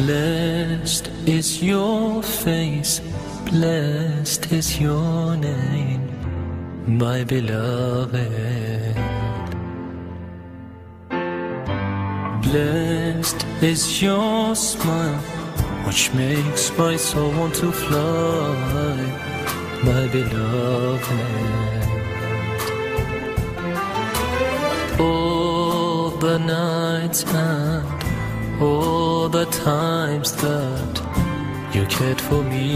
Blessed is your face, blessed is your name, my beloved. Blessed is your smile, which makes my soul want to fly, my beloved. All the nights and all the times that you cared for me,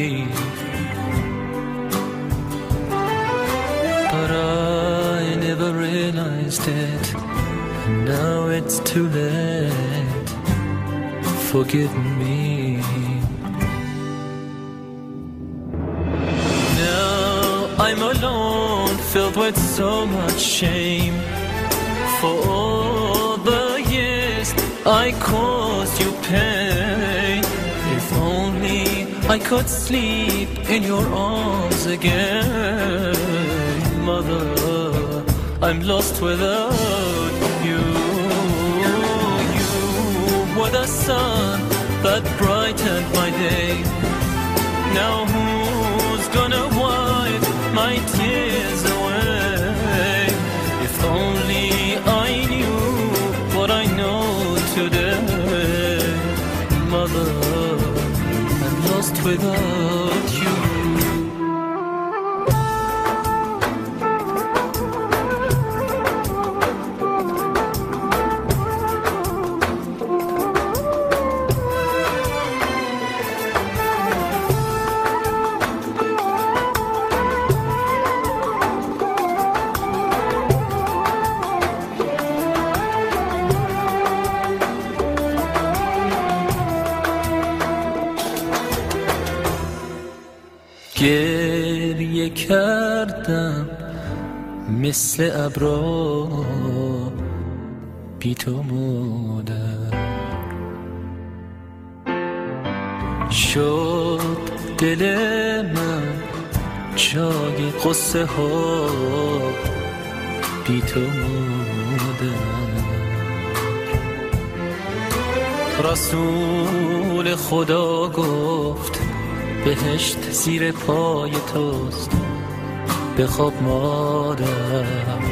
but I never realized it, and now it's too late. Forgive me. Now I'm alone, filled with so much shame, for all the years I caused you pain. If only I could sleep in your arms again. Mother, I'm lost without you. You were the sun that brightened my day. Now who's gonna wipe my tears away? If only I knew what I know today. Mother, I'm lost without you. گریه کردم مثل ابرا بی تو مادر، شد دل من جای قصه ها بی تو مادر. رسول خدا گفت بهشت زیر پای توست، بخواب مادر.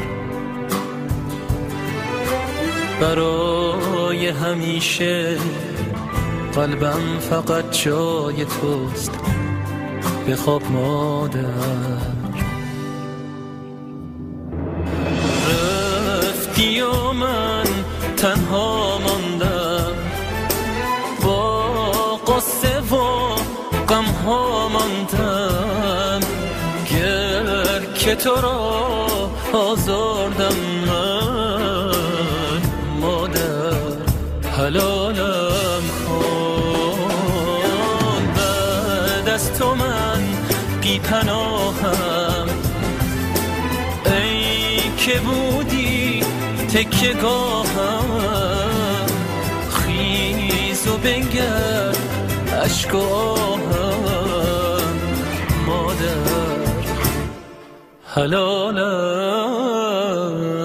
برای همیشه قلبم فقط جای توست، بخواب مادر. رفتی و من تنها ماندم، با قصه و غم ها ماندم. گر که تو را آزردم من، مادر حلالم کن. بعد از تو من بی پناهم، ای که بودی تکیه گاهم. خیز و بنگر عشق و آهم، مادر حلالم